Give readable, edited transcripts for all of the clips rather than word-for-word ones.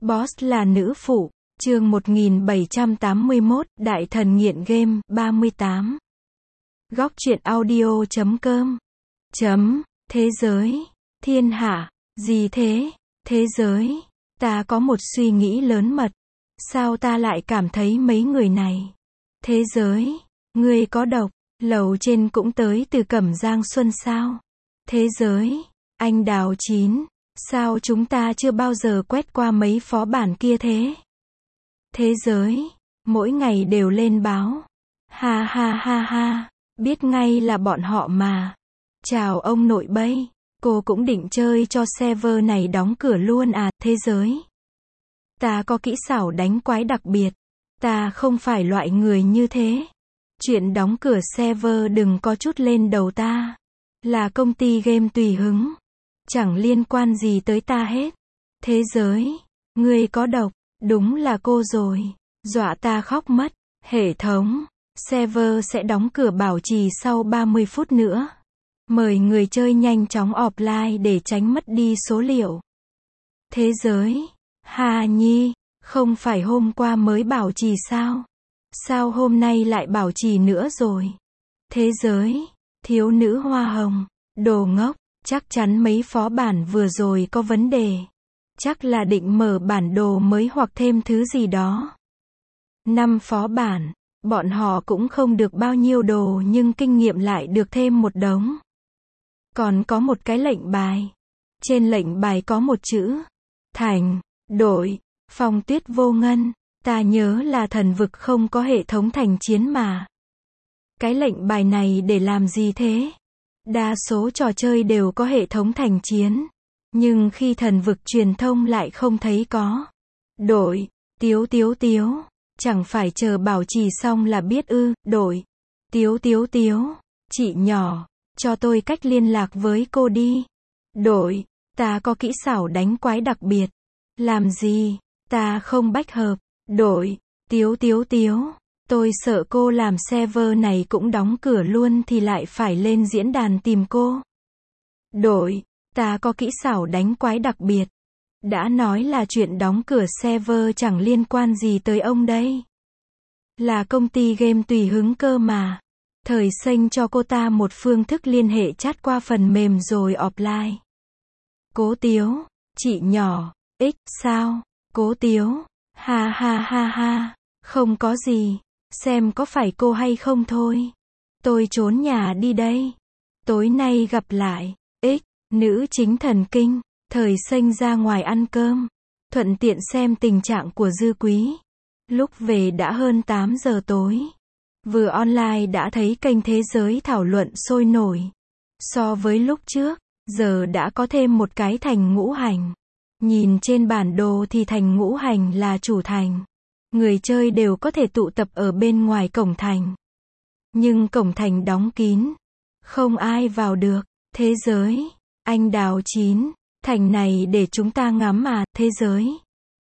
Boss là nữ phụ. Chương 1781, Đại thần nghiện game, 38. Góc truyện audio.com. Thế giới. Thiên hạ. Gì thế? Thế giới. Ta có một suy nghĩ lớn mật. Sao ta lại cảm thấy mấy người này? Thế giới. Ngươi có độc. Lầu trên cũng tới từ Cẩm Giang Xuân sao? Thế giới. Anh Đào Chín. Sao chúng ta chưa bao giờ quét qua mấy phó bản kia thế? Thế giới. Mỗi ngày đều lên báo. Ha ha ha ha. Biết ngay là bọn họ mà. Chào ông nội Bay. Cô cũng định chơi cho server này đóng cửa luôn à? Thế giới. Ta có kỹ xảo đánh quái đặc biệt. Ta không phải loại người như thế. Chuyện đóng cửa server đừng có chút lên đầu ta. Là công ty game tùy hứng. Chẳng liên quan gì tới ta hết. Thế giới. Ngươi có độc. Đúng là cô rồi. Dọa ta khóc mất. Hệ thống. Server sẽ đóng cửa bảo trì sau 30 phút nữa. Mời người chơi nhanh chóng offline để tránh mất đi số liệu. Thế giới. Hà Nhi. Không phải hôm qua mới bảo trì sao? Sao hôm nay lại bảo trì nữa rồi? Thế giới. Thiếu nữ hoa hồng. Đồ ngốc. Chắc chắn mấy phó bản vừa rồi có vấn đề. Chắc là định mở bản đồ mới hoặc thêm thứ gì đó. 5 phó bản. Bọn họ cũng không được bao nhiêu đồ nhưng kinh nghiệm lại được thêm một đống. Còn có một cái lệnh bài. Trên lệnh bài có một chữ. Thành. Đội. Phong Tuyết Vô Ngân. Ta nhớ là thần vực không có hệ thống thành chiến mà. Cái lệnh bài này để làm gì thế? Đa số trò chơi đều có hệ thống thành chiến. Nhưng khi thần vực truyền thông lại không thấy có. Đội. Tiếu tiếu tiếu. Chẳng phải chờ bảo trì xong là biết ư? Đội. Tiếu tiếu tiếu. Chị nhỏ. Cho tôi cách liên lạc với cô đi. Đội. Ta có kỹ xảo đánh quái đặc biệt. Làm gì? Ta không bách hợp. Đội. Tiếu tiếu tiếu. Tôi sợ cô làm server này cũng đóng cửa luôn thì lại phải lên diễn đàn tìm cô. Đội. Ta có kỹ xảo đánh quái đặc biệt. Đã nói là chuyện đóng cửa server chẳng liên quan gì tới ông đây. Là công ty game tùy hứng cơ mà. Thời xanh cho cô ta một phương thức liên hệ chat qua phần mềm rồi offline. Cố Tiếu. Chị nhỏ. Sao? Cố Tiếu. Ha ha ha ha. Không có gì. Xem có phải cô hay không thôi. Tôi trốn nhà đi đây. Tối nay gặp lại. Nữ chính thần kinh. Thời xanh ra ngoài ăn cơm. Thuận tiện xem tình trạng của Dư Quý. Lúc về đã hơn 8 giờ tối. Vừa online đã thấy kênh thế giới thảo luận sôi nổi. So với lúc trước, giờ đã có thêm một cái thành ngũ hành. Nhìn trên bản đồ thì thành ngũ hành là chủ thành. Người chơi đều có thể tụ tập ở bên ngoài cổng thành. Nhưng cổng thành đóng kín. Không ai vào được. Thế giới. Anh Đào Chín. Thành này để chúng ta ngắm à? Thế giới.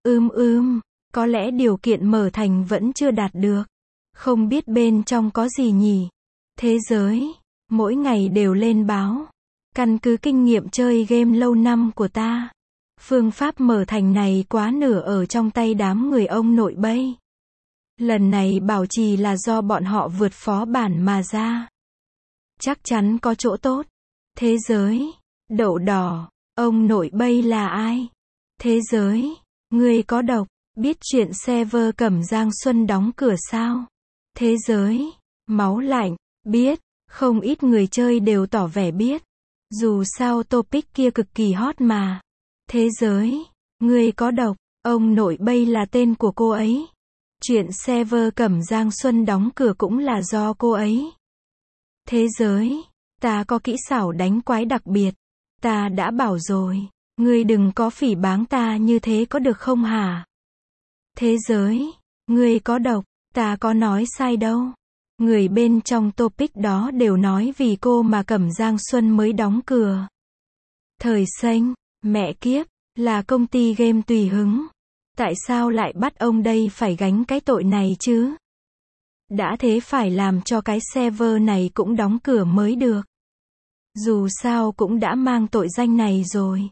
Có lẽ điều kiện mở thành vẫn chưa đạt được. Không biết bên trong có gì nhỉ? Thế giới. Mỗi ngày đều lên báo. Căn cứ kinh nghiệm chơi game lâu năm của ta. Phương pháp mở thành này quá nửa ở trong tay đám người ông nội Bay. Lần này bảo trì là do bọn họ vượt phó bản mà ra. Chắc chắn có chỗ tốt. Thế giới. Đậu đỏ. Ông nội Bay là ai? Thế giới. Ngươi có độc. Biết chuyện server Cẩm Giang Xuân đóng cửa sao? Thế giới. Máu lạnh. Biết. Không ít người chơi đều tỏ vẻ biết. Dù sao topic kia cực kỳ hot mà. Thế giới. Ngươi có độc. Ông nội Bay là tên của cô ấy. Chuyện server Cẩm Giang Xuân đóng cửa cũng là do cô ấy. Thế giới. Ta có kỹ xảo đánh quái đặc biệt. Ta đã bảo rồi. Ngươi đừng có phỉ báng ta như thế có được không hả? Thế giới. Ngươi có độc. Ta có nói sai đâu. Người bên trong topic đó đều nói vì cô mà Cẩm Giang Xuân mới đóng cửa. Thời xanh. Mẹ kiếp. Là công ty game tùy hứng. Tại sao lại bắt ông đây phải gánh cái tội này chứ? Đã thế phải làm cho cái server này cũng đóng cửa mới được. Dù sao cũng đã mang tội danh này rồi.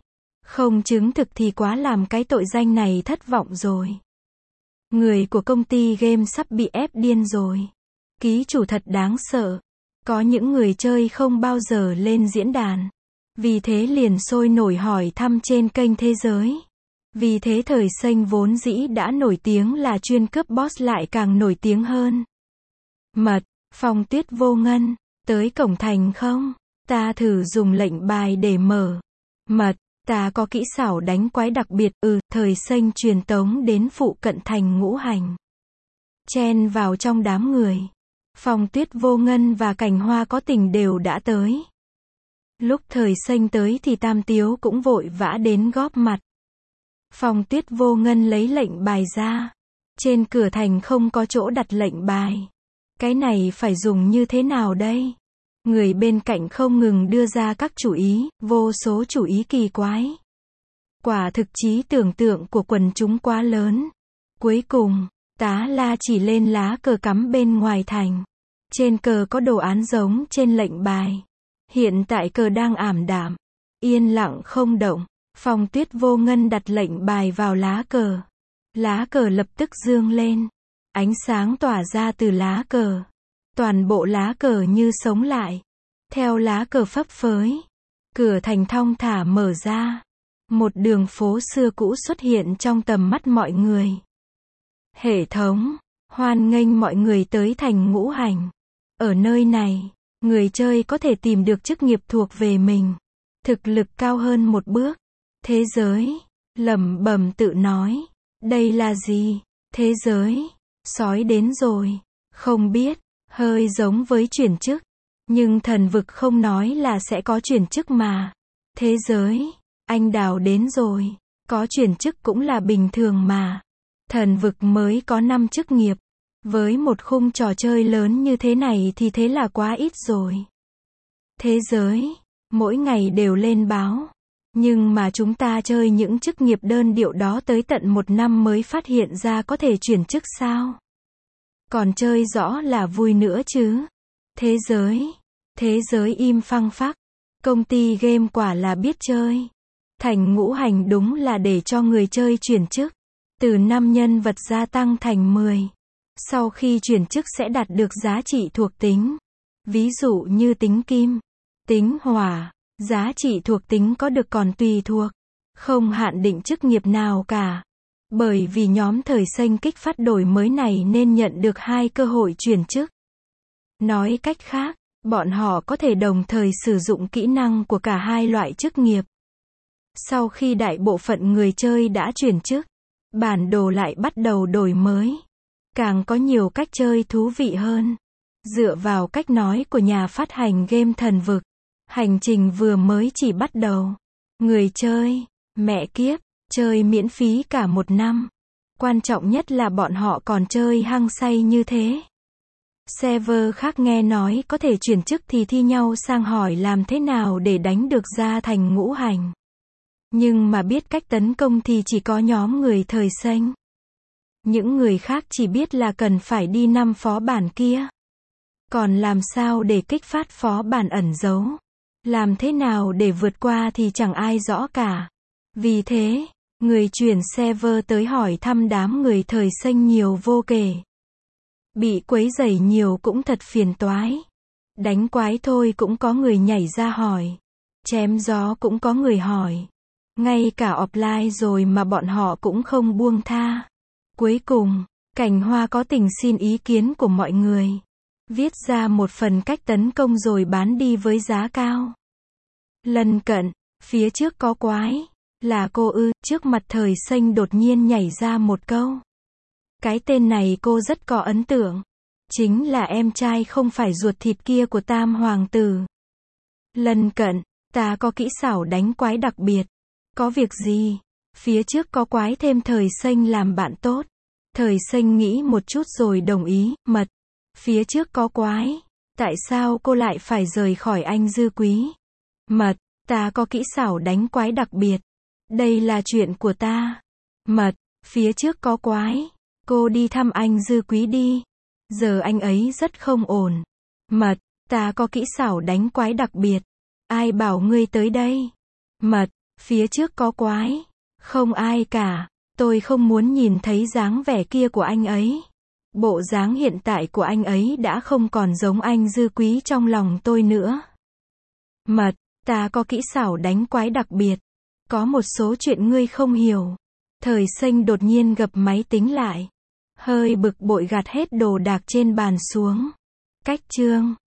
Không chứng thực thì quá làm cái tội danh này thất vọng rồi. Người của công ty game sắp bị ép điên rồi. Ký chủ thật đáng sợ. Có những người chơi không bao giờ lên diễn đàn. Vì thế liền sôi nổi hỏi thăm trên kênh Thế Giới. Vì thế thời xanh vốn dĩ đã nổi tiếng là chuyên cướp boss lại càng nổi tiếng hơn. Mật, Phong Tuyết Vô Ngân, tới cổng thành không? Ta thử dùng lệnh bài để mở. Mật, ta có kỹ xảo đánh quái đặc biệt, thời xanh truyền tống đến phụ cận thành Ngũ Hành. Chen vào trong đám người. Phong Tuyết Vô Ngân và Cảnh Hoa có tình đều đã tới. Lúc thời xanh tới thì Tam Tiếu cũng vội vã đến góp mặt. Phong Tuyết Vô Ngân lấy lệnh bài ra. Trên cửa thành không có chỗ đặt lệnh bài. Cái này phải dùng như thế nào đây? Người bên cạnh không ngừng đưa ra các chủ ý, vô số chủ ý kỳ quái. Quả thực trí tưởng tượng của quần chúng quá lớn. Cuối cùng, Tá La chỉ lên lá cờ cắm bên ngoài thành. Trên cờ có đồ án giống trên lệnh bài. Hiện tại cờ đang ảm đạm, yên lặng không động. Phong Tuyết Vô Ngân đặt lệnh bài vào lá cờ. Lá cờ lập tức dương lên. Ánh sáng tỏa ra từ lá cờ. Toàn bộ lá cờ như sống lại. Theo lá cờ phấp phới, cửa thành thong thả mở ra. Một đường phố xưa cũ xuất hiện trong tầm mắt mọi người. Hệ thống, hoan nghênh mọi người tới thành Ngũ Hành. Ở nơi này, người chơi có thể tìm được chức nghiệp thuộc về mình. Thực lực cao hơn một bước. Thế giới, lẩm bẩm tự nói. Đây là gì? Thế giới, sói đến rồi. Không biết, hơi giống với chuyển chức. Nhưng thần vực không nói là sẽ có chuyển chức mà. Thế giới, anh Đào đến rồi. Có chuyển chức cũng là bình thường mà. Thần vực mới có 5 chức nghiệp. Với một khung trò chơi lớn như thế này thì thế là quá ít rồi. Thế giới, mỗi ngày đều lên báo. Nhưng mà chúng ta chơi những chức nghiệp đơn điệu đó tới tận 1 năm mới phát hiện ra có thể chuyển chức sao? Còn chơi rõ là vui nữa chứ. Thế giới im phăng phắc. Công ty game quả là biết chơi. Thành Ngũ Hành đúng là để cho người chơi chuyển chức. Từ 5 nhân vật gia tăng thành 10. Sau khi chuyển chức sẽ đạt được giá trị thuộc tính. Ví dụ như tính kim, tính hỏa. Giá trị thuộc tính có được còn tùy thuộc. Không hạn định chức nghiệp nào cả. Bởi vì nhóm thời xanh kích phát đổi mới này nên nhận được 2 cơ hội chuyển chức. Nói cách khác, bọn họ có thể đồng thời sử dụng kỹ năng của cả hai loại chức nghiệp. Sau khi đại bộ phận người chơi đã chuyển chức, bản đồ lại bắt đầu đổi mới. Càng có nhiều cách chơi thú vị hơn. Dựa vào cách nói của nhà phát hành game Thần Vực, hành trình vừa mới chỉ bắt đầu. Người chơi, mẹ kiếp, chơi miễn phí cả 1 năm. Quan trọng nhất là bọn họ còn chơi hăng say như thế. Server khác nghe nói có thể chuyển chức thì thi nhau sang hỏi làm thế nào để đánh được ra thành Ngũ Hành. Nhưng mà biết cách tấn công thì chỉ có nhóm người thời xanh. Những người khác chỉ biết là cần phải đi 5 phó bản kia. Còn làm sao để kích phát phó bản ẩn giấu? Làm thế nào để vượt qua thì chẳng ai rõ cả. Vì thế, người chuyển server tới hỏi thăm đám người thời xanh nhiều vô kể. Bị quấy rầy nhiều cũng thật phiền toái. Đánh quái thôi cũng có người nhảy ra hỏi. Chém gió cũng có người hỏi. Ngay cả offline rồi mà bọn họ cũng không buông tha. Cuối cùng, Cảnh Hoa có tình xin ý kiến của mọi người. Viết ra một phần cách tấn công rồi bán đi với giá cao. Lân cận, phía trước có quái. Là cô ư? Trước mặt thời xanh đột nhiên nhảy ra một câu. Cái tên này cô rất có ấn tượng. Chính là em trai không phải ruột thịt kia của Tam Hoàng tử. Lân cận, ta có kỹ xảo đánh quái đặc biệt. Có việc gì? Phía trước có quái thêm thời xanh làm bạn tốt. Thời xanh nghĩ một chút rồi đồng ý. Mật, phía trước có quái. Tại sao cô lại phải rời khỏi anh Dư Quý? Mật, ta có kỹ xảo đánh quái đặc biệt. Đây là chuyện của ta. Mật, phía trước có quái. Cô đi thăm anh Dư Quý đi. Giờ anh ấy rất không ổn. Mật, ta có kỹ xảo đánh quái đặc biệt. Ai bảo ngươi tới đây? Mật, Phía trước có quái. Không ai cả. Tôi không muốn nhìn thấy dáng vẻ kia của anh ấy. Bộ dáng hiện tại của anh ấy đã không còn giống anh Dư Quý trong lòng tôi nữa. Mật, ta có kỹ xảo đánh quái đặc biệt. Có một số chuyện ngươi không hiểu. Thời Xanh đột nhiên gập máy tính lại. Hơi bực bội gạt hết đồ đạc trên bàn xuống. Cách chương